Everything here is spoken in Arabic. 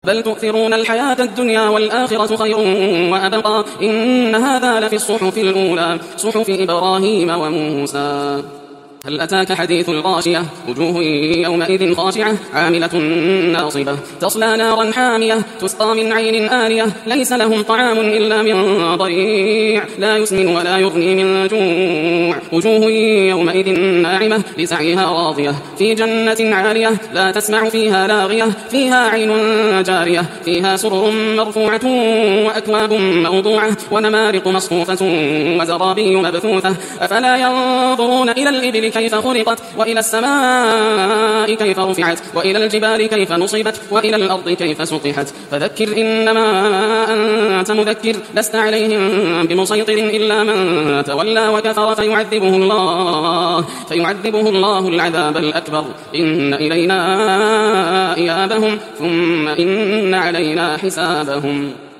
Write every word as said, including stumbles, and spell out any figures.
بل تؤثرون الحياة الدنيا والآخرة خير وأبقى إن هذا لفي الصحف الأولى صحف إبراهيم وموسى. هل أتاك حديث الغاشية وجوه يومئذ خاشعة عاملة ناصبة تصلى نارا حامية تسقى من عين آنية ليس لهم طعام إلا من ضريع لا يسمن ولا يغني من جوع وجوه يومئذ ناعمة لسعيها راضية في جنة عالية لا تسمع فيها لاغية فيها عين جارية فيها سرر مرفوعة وأكواب موضوعة ونمارق مصفوفة وزرابي مبثوثة أفلا ينظرون إلى الإبل كيف خلقت وإلى السماء كيف رفعت وإلى الجبال كيف نصبت وإلى الأرض كيف سطحت فذكر إنما أنت مذكر لست عليهم بمسيطر إلا من تولى وكفر فيعذبه الله فيعذبه الله العذاب الأكبر إن إلينا إيابهم ثم إن علينا حسابهم.